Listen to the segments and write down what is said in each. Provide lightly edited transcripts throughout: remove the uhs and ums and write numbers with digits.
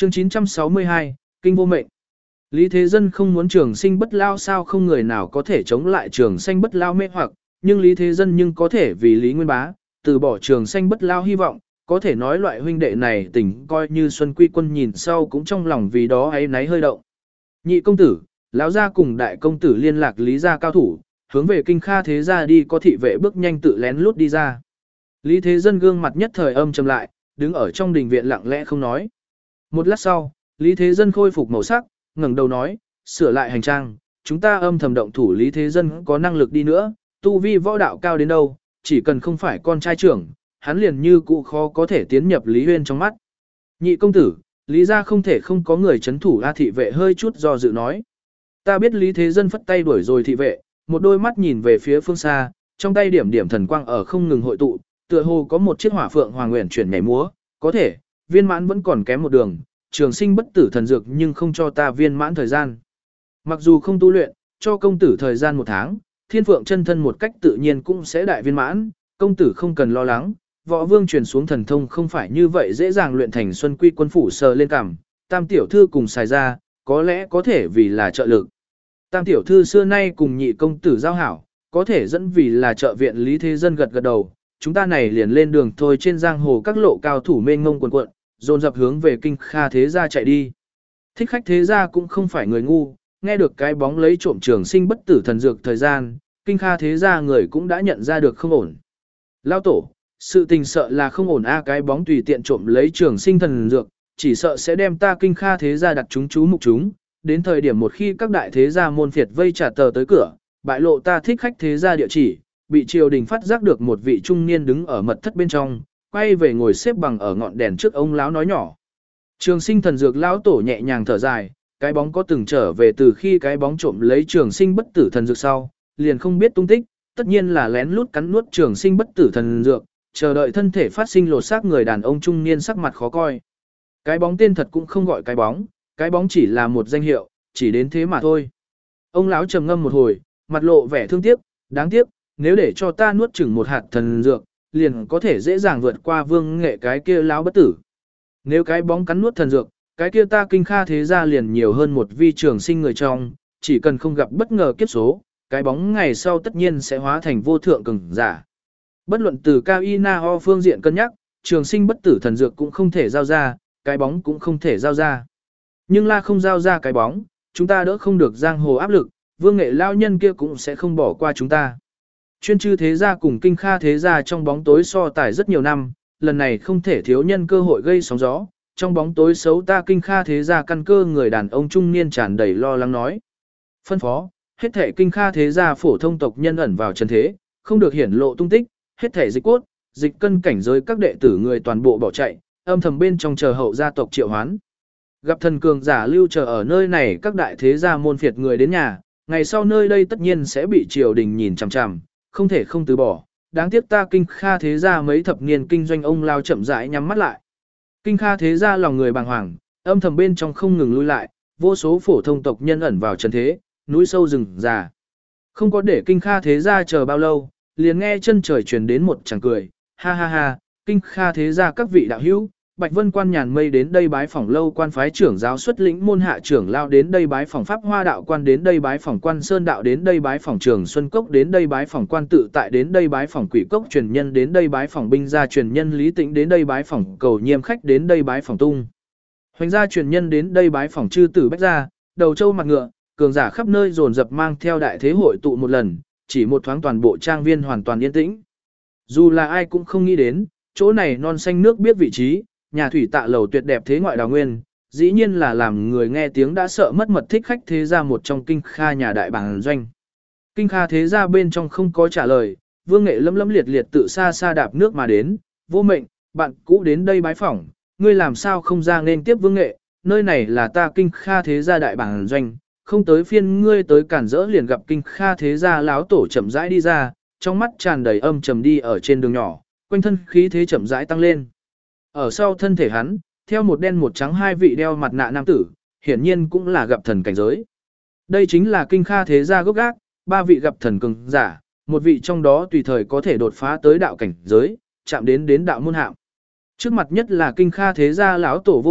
Chương 962, Kinh vô mệnh. Lý Thế Dân không muốn trường sinh bất lao, sao không người nào có thể chống lại trường sinh bất lao mê hoặc, nhưng Lý Thế Dân nhưng có thể vì Lý Nguyên Bá, từ bỏ trường sinh bất lao hy vọng, có thể nói loại huynh đệ này tình coi như Xuân Quy Quân nhìn sau cũng trong lòng vì đó ấy náy hơi động. Nhị công tử, lão gia cùng đại công tử liên lạc Lý gia cao thủ, hướng về Kinh Kha Thế gia đi, có thị vệ bước nhanh tự lén lút đi ra. Lý Thế Dân gương mặt nhất thời âm trầm lại, đứng ở trong đình viện lặng lẽ không nói. Một lát sau, Lý Thế Dân khôi phục màu sắc, ngẩng đầu nói, sửa lại hành trang, chúng ta âm thầm động thủ. Lý Thế Dân có năng lực đi nữa, tu vi võ đạo cao đến đâu, chỉ cần không phải con trai trưởng, hắn liền như cũ khó có thể tiến nhập Lý Huyên trong mắt. Nhị công tử, Lý gia không thể không có người chấn thủ. A thị vệ hơi chút do dự nói. Ta biết. Lý Thế Dân phất tay đuổi rồi thị vệ, một đôi mắt nhìn về phía phương xa, trong tay điểm điểm thần quang ở không ngừng hội tụ, tựa hồ có một chiếc hỏa phượng hoàng nguyện chuyển nhảy múa, có thể, viên mãn vẫn còn kém một đường, trường sinh bất tử thần dược nhưng không cho ta viên mãn thời gian. Mặc dù không tu luyện, cho công tử thời gian 1 tháng, thiên phượng chân thân một cách tự nhiên cũng sẽ đại viên mãn, công tử không cần lo lắng, võ vương truyền xuống thần thông không phải như vậy dễ dàng luyện thành. Xuân Quy Quân phủ sờ lên cằm, tam tiểu thư cùng xài ra, có lẽ có thể vì là trợ lực. Tam tiểu thư xưa nay cùng nhị công tử giao hảo, có thể dẫn vì là trợ viện. Lý Thế Dân gật gật đầu, chúng ta này liền lên đường thôi. Trên giang hồ các lộ cao thủ mênh mông quần quận, dồn dập hướng về Kinh Kha Thế gia chạy đi. Thích Khách Thế gia cũng không phải người ngu, nghe được cái bóng lấy trộm trường sinh bất tử thần dược thời gian, Kinh Kha Thế gia người cũng đã nhận ra được không ổn. Lao tổ, sự tình sợ là không ổn a, cái bóng tùy tiện trộm lấy trường sinh thần dược, chỉ sợ sẽ đem ta Kinh Kha Thế gia đặt chúng chú mục chúng, đến thời điểm một khi các đại thế gia môn phiệt vây trả tờ tới cửa, bại lộ ta Thích Khách Thế gia địa chỉ, bị triều đình phát giác được. Một vị trung niên đứng ở mật thất bên trong, quay về ngồi xếp bằng ở ngọn đèn trước ông lão nói nhỏ. Trường sinh thần dược. Lão tổ nhẹ nhàng thở dài, cái bóng có từng trở về từ khi cái bóng trộm lấy trường sinh bất tử thần dược sau, liền không biết tung tích, tất nhiên là lén lút cắn nuốt trường sinh bất tử thần dược, chờ đợi thân thể phát sinh lột xác. Người đàn ông trung niên sắc mặt khó coi. Cái bóng tên thật cũng không gọi cái bóng chỉ là một danh hiệu, chỉ đến thế mà thôi. Ông lão trầm ngâm một hồi, mặt lộ vẻ thương tiếc, đáng tiếc, nếu để cho ta nuốt chửng một hạt thần dược, liền có thể dễ dàng vượt qua Vương Nghệ cái kia lão bất tử. Nếu cái bóng cắn nuốt thần dược, cái kia ta Kinh Kha Thế gia liền nhiều hơn một vi trường sinh người trong, chỉ cần không gặp bất ngờ kiếp số, cái bóng ngày sau tất nhiên sẽ hóa thành vô thượng cường giả. Bất luận từ Cao Y Na Ho phương diện cân nhắc, trường sinh bất tử thần dược cũng không thể giao ra, cái bóng cũng không thể giao ra. Nhưng là không giao ra cái bóng, chúng ta đỡ không được giang hồ áp lực, Vương Nghệ lao nhân kia cũng sẽ không bỏ qua chúng ta. Chuyên Chư Thế gia cùng Kinh Kha Thế gia trong bóng tối so tài rất nhiều năm, lần này không thể thiếu nhân cơ hội gây sóng gió. Trong bóng tối xấu ta Kinh Kha Thế gia căn cơ. Người đàn ông trung niên tràn đầy lo lắng nói. Phân phó, hết thể Kinh Kha Thế gia phổ thông tộc nhân ẩn vào trần thế, không được hiển lộ tung tích, hết thể dịch cốt, dịch cân cảnh giới các đệ tử người toàn bộ bỏ chạy, âm thầm bên trong chờ hậu gia tộc triệu hoán. Gặp thần cường giả lưu chờ ở nơi này, các đại thế gia môn phiệt người đến nhà, ngày sau nơi đây tất nhiên sẽ bị triều đình nhìn chằm chằm, không thể không từ bỏ. Đáng tiếc ta Kinh Kha Thế gia mấy thập niên kinh doanh, ông lao chậm rãi nhắm mắt lại. Kinh Kha Thế gia lòng người bàng hoàng, âm thầm bên trong không ngừng lui lại, vô số phổ thông tộc nhân ẩn vào trần thế, núi sâu rừng già. Không có để Kinh Kha Thế gia chờ bao lâu, liền nghe chân trời truyền đến một tràng cười, ha ha ha, Kinh Kha Thế gia các vị đạo hữu, Bạch Vân Quan nhàn mây đến đây bái phỏng lâu quan phái trưởng giáo xuất lĩnh môn hạ trưởng lao đến đây bái phỏng Pháp Hoa đạo quan đến đây bái phỏng Quan Sơn đạo đến đây bái phỏng Trường Xuân Cốc đến đây bái phỏng Quan Tự Tại đến đây bái phỏng Quỷ Cốc truyền nhân đến đây bái phỏng Binh gia truyền nhân Lý Tĩnh đến đây bái phỏng Cầu Nhiêm khách đến đây bái phỏng Tung Hoành gia truyền nhân đến đây bái phỏng Chư Tử Bách gia, đầu châu mặt ngựa, cường giả khắp nơi dồn dập mang theo đại thế hội tụ một lần, chỉ một thoáng toàn bộ trang viên hoàn toàn yên tĩnh. Dù là ai cũng không nghĩ đến, chỗ này non xanh nước biết vị trí, nhà thủy tạ lầu tuyệt đẹp thế ngoại đào nguyên, dĩ nhiên là làm người nghe tiếng đã sợ mất mật. Thích Khách Thế gia một trong Kinh Kha nhà đại bản doanh. Kinh Kha Thế gia bên trong không có trả lời, Vương Nghệ lấm lấm liệt liệt tự xa xa đạp nước mà đến. Vô Mệnh, bạn cũ đến đây bái phỏng, ngươi làm sao không ra nên tiếp Vương Nghệ, nơi này là ta Kinh Kha Thế gia đại bản doanh, không tới phiên ngươi tới cản rỡ. Liền gặp Kinh Kha Thế gia láo tổ chậm rãi đi ra, trong mắt tràn đầy âm trầm đi ở trên đường nhỏ, quanh thân khí thế chậm rãi tăng lên. Ở sau thân thể hắn, theo một đen một trắng hai vị đeo mặt nạ nam tử, hiển nhiên cũng là gặp thần cảnh giới. Đây chính là Kinh Kha Thế gia gốc gác, 3 vị gặp thần cường giả, một vị trong đó tùy thời có thể đột phá tới đạo cảnh giới, chạm đến đạo môn hạm. Trước mặt nhất là Kinh Kha Thế gia lão tổ Vô Mệnh,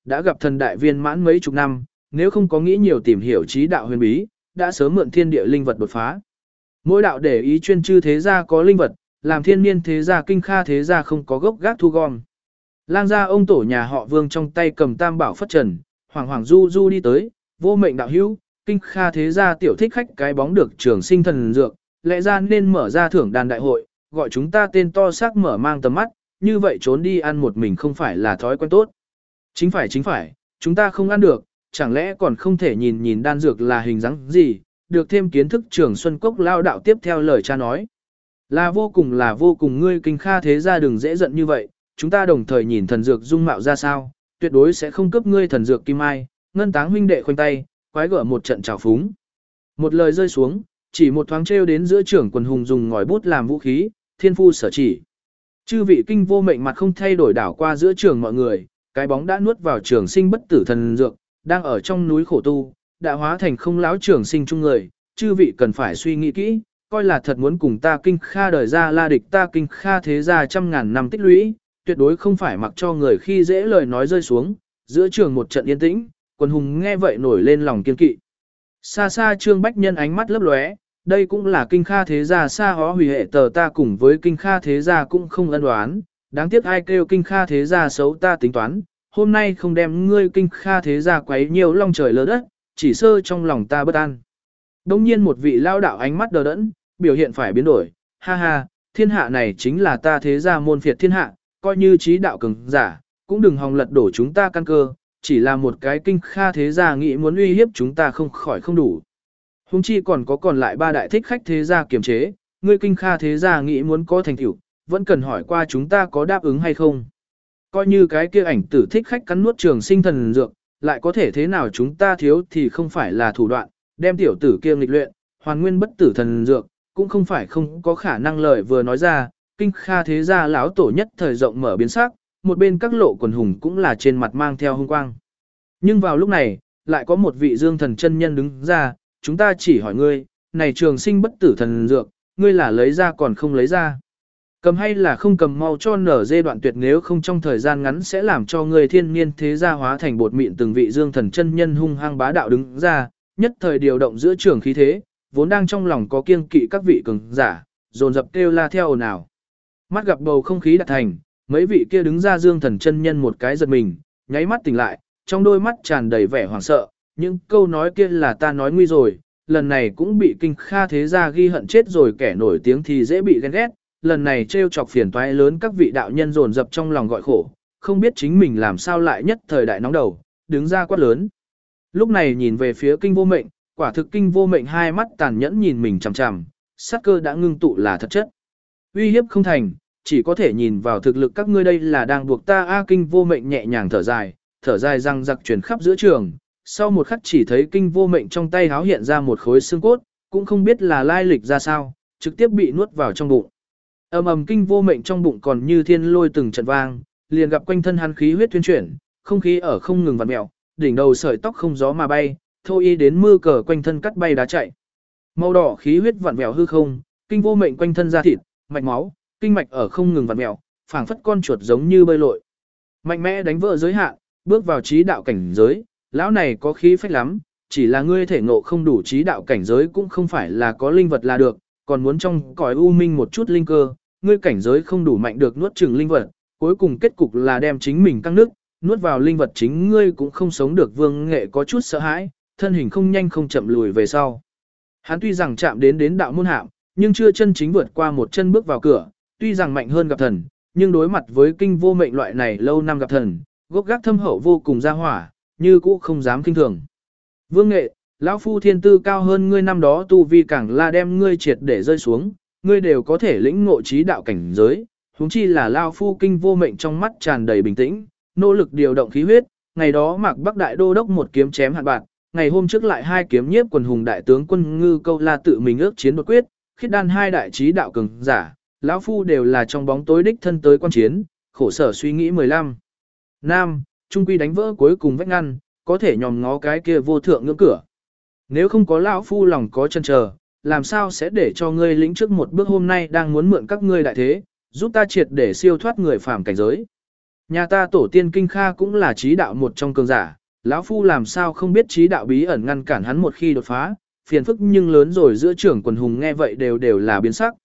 đã gặp thần đại viên mãn mấy chục năm, nếu không có nghĩ nhiều tìm hiểu trí đạo huyền bí, đã sớm mượn thiên địa linh vật đột phá. Mỗi đạo để ý chuyên chư thế gia có linh vật, làm thiên niên thế gia kinh kha thế gia không có gốc gác thu gom. Lang gia ông tổ nhà họ Vương trong tay cầm tam bảo phất trần, hoàng hoàng du du đi tới, vô mệnh đạo hữu, kinh kha thế gia tiểu thích khách cái bóng được trường sinh thần dược, lẽ ra nên mở ra thưởng đàn đại hội, gọi chúng ta tên to xác mở mang tầm mắt, như vậy trốn đi ăn một mình không phải là thói quen tốt. Chính phải, chúng ta không ăn được, chẳng lẽ còn không thể nhìn nhìn đan dược là hình dáng gì, được thêm kiến thức Trường Xuân Cốc lao đạo tiếp theo lời cha nói. Là vô cùng ngươi kinh kha thế gia đừng dễ giận như vậy, chúng ta đồng thời nhìn thần dược dung mạo ra sao, tuyệt đối sẽ không cướp ngươi thần dược kim ai, ngân táng huynh đệ khoanh tay, quái gở một trận trào phúng. Một lời rơi xuống, chỉ một thoáng trêu đến giữa trưởng quần hùng dùng ngòi bút làm vũ khí, thiên phu sở chỉ. Chư vị kinh vô mệnh mặt không thay đổi đảo qua giữa trường mọi người, cái bóng đã nuốt vào trường sinh bất tử thần dược, đang ở trong núi khổ tu, đã hóa thành không láo trường sinh chung người, chư vị cần phải suy nghĩ kỹ, coi là thật muốn cùng ta kinh kha đời ra la địch ta kinh kha thế gia trăm ngàn năm tích lũy, tuyệt đối không phải mặc cho người khi dễ lời nói rơi xuống, giữa trường một trận yên tĩnh, quần hùng nghe vậy nổi lên lòng kiên kỵ. Xa xa Trương Bách Nhân ánh mắt lấp lóe, đây cũng là kinh kha thế gia xa hó hủy hệ tờ ta cùng với kinh kha thế gia cũng không ân đoán, đáng tiếc ai kêu kinh kha thế gia xấu ta tính toán, hôm nay không đem ngươi kinh kha thế gia quấy nhiều long trời lỡ đất, chỉ sơ trong lòng ta bất an. Đông nhiên một vị lao đạo ánh mắt đờ đẫn, biểu hiện phải biến đổi, ha ha, thiên hạ này chính là ta thế gia môn phiệt thiên hạ, coi như trí đạo cường giả, cũng đừng hòng lật đổ chúng ta căn cơ, chỉ là một cái kinh kha thế gia nghĩ muốn uy hiếp chúng ta không khỏi không đủ. Hùng chi còn lại ba đại thích khách thế gia kiềm chế, ngươi kinh kha thế gia nghĩ muốn có thành tựu, vẫn cần hỏi qua chúng ta có đáp ứng hay không. Coi như cái kia ảnh tử thích khách cắn nuốt trường sinh thần dược, lại có thể thế nào chúng ta thiếu thì không phải là thủ đoạn, đem tiểu tử kia nghịch luyện, hoàn nguyên bất tử thần dược, cũng không phải không có khả năng lời vừa nói ra, kinh kha thế gia lão tổ nhất thời rộng mở biến sắc, một bên các lộ quần hùng cũng là trên mặt mang theo hung quang. Nhưng vào lúc này, lại có một vị dương thần chân nhân đứng ra, chúng ta chỉ hỏi ngươi, này trường sinh bất tử thần dược, ngươi là lấy ra còn không lấy ra. Cầm hay là không cầm mau cho nở dê đoạn tuyệt nếu không trong thời gian ngắn sẽ làm cho ngươi thiên niên thế gia hóa thành bột mịn từng vị dương thần chân nhân hung hăng bá đạo đứng ra, nhất thời điều động giữa trường khí thế, vốn đang trong lòng có kiêng kỵ các vị cường giả, dồn dập kêu la theo ồn ào. Mắt gặp bầu không khí đạt thành, mấy vị kia đứng ra dương thần chân nhân một cái giật mình, nháy mắt tỉnh lại, trong đôi mắt tràn đầy vẻ hoảng sợ, những câu nói kia là ta nói nguy rồi, lần này cũng bị kinh kha thế gia ghi hận chết rồi kẻ nổi tiếng thì dễ bị ghen ghét, lần này trêu chọc phiền toái lớn các vị đạo nhân dồn dập trong lòng gọi khổ, không biết chính mình làm sao lại nhất thời đại nóng đầu, đứng ra quát lớn. Lúc này nhìn về phía kinh vô mệnh, quả thực kinh vô mệnh hai mắt tàn nhẫn nhìn mình chằm chằm, sát cơ đã ngưng tụ là thật chất. Uy hiếp không thành, chỉ có thể nhìn vào thực lực các ngươi đây là đang buộc ta a kinh vô mệnh nhẹ nhàng thở dài răng giặc truyền khắp giữa trường. Sau một khắc chỉ thấy kinh vô mệnh trong tay háo hiện ra một khối xương cốt, cũng không biết là lai lịch ra sao, trực tiếp bị nuốt vào trong bụng. Ầm ầm kinh vô mệnh trong bụng còn như thiên lôi từng trận vang, liền gặp quanh thân hắn khí huyết tuyên chuyển, không khí ở không ngừng vặn mèo, đỉnh đầu sợi tóc không gió mà bay, thôi y đến mưa cờ quanh thân cắt bay đá chạy. Màu đỏ khí huyết vặn vẹo hư không, kinh vô mệnh quanh thân da thịt, mạch máu, kinh mạch ở không ngừng vặn mèo, phảng phất con chuột giống như bơi lội. Mạnh mẽ đánh vỡ giới hạn, bước vào trí đạo cảnh giới, lão này có khí phách lắm, chỉ là ngươi thể ngộ không đủ trí đạo cảnh giới cũng không phải là có linh vật là được, còn muốn trong cõi u minh một chút linh cơ, ngươi cảnh giới không đủ mạnh được nuốt chửng linh vật, cuối cùng kết cục là đem chính mình căng nước, nuốt vào linh vật chính ngươi cũng không sống được. Vương Nghệ có chút sợ hãi, thân hình không nhanh không chậm lùi về sau. Hắn tuy rằng chạm đến đạo môn hạm, nhưng chưa chân chính vượt qua một chân bước vào cửa, tuy rằng mạnh hơn gặp thần, nhưng đối mặt với kinh vô mệnh loại này lâu năm gặp thần, gốc gác thâm hậu vô cùng ra hỏa, như cũ không dám kinh thường. Vương Nghệ, lão phu thiên tư cao hơn ngươi năm đó tu vi càng là đem ngươi triệt để rơi xuống, ngươi đều có thể lĩnh ngộ trí đạo cảnh giới, huống chi là lão phu kinh vô mệnh trong mắt tràn đầy bình tĩnh, nỗ lực điều động khí huyết, ngày đó Mạc Bắc đại đô đốc một kiếm chém hạn bạc, ngày hôm trước lại hai kiếm nhiếp quần hùng đại tướng quân Ngư Câu La tự mình ước chiến đột quyết, khiết đan hai đại trí đạo cường giả, lão phu đều là trong bóng tối đích thân tới quan chiến, khổ sở suy nghĩ 15 năm, trung quy đánh vỡ cuối cùng vách ngăn, có thể nhòm ngó cái kia vô thượng ngưỡng cửa. Nếu không có lão phu lòng có chân chờ, làm sao sẽ để cho ngươi lĩnh trước một bước hôm nay đang muốn mượn các ngươi đại thế, giúp ta triệt để siêu thoát người phàm cảnh giới. Nhà ta tổ tiên Kinh Kha cũng là trí đạo một trong cường giả, lão phu làm sao không biết trí đạo bí ẩn ngăn cản hắn một khi đột phá, phiền phức nhưng lớn rồi giữa trưởng quần hùng nghe vậy đều là biến sắc.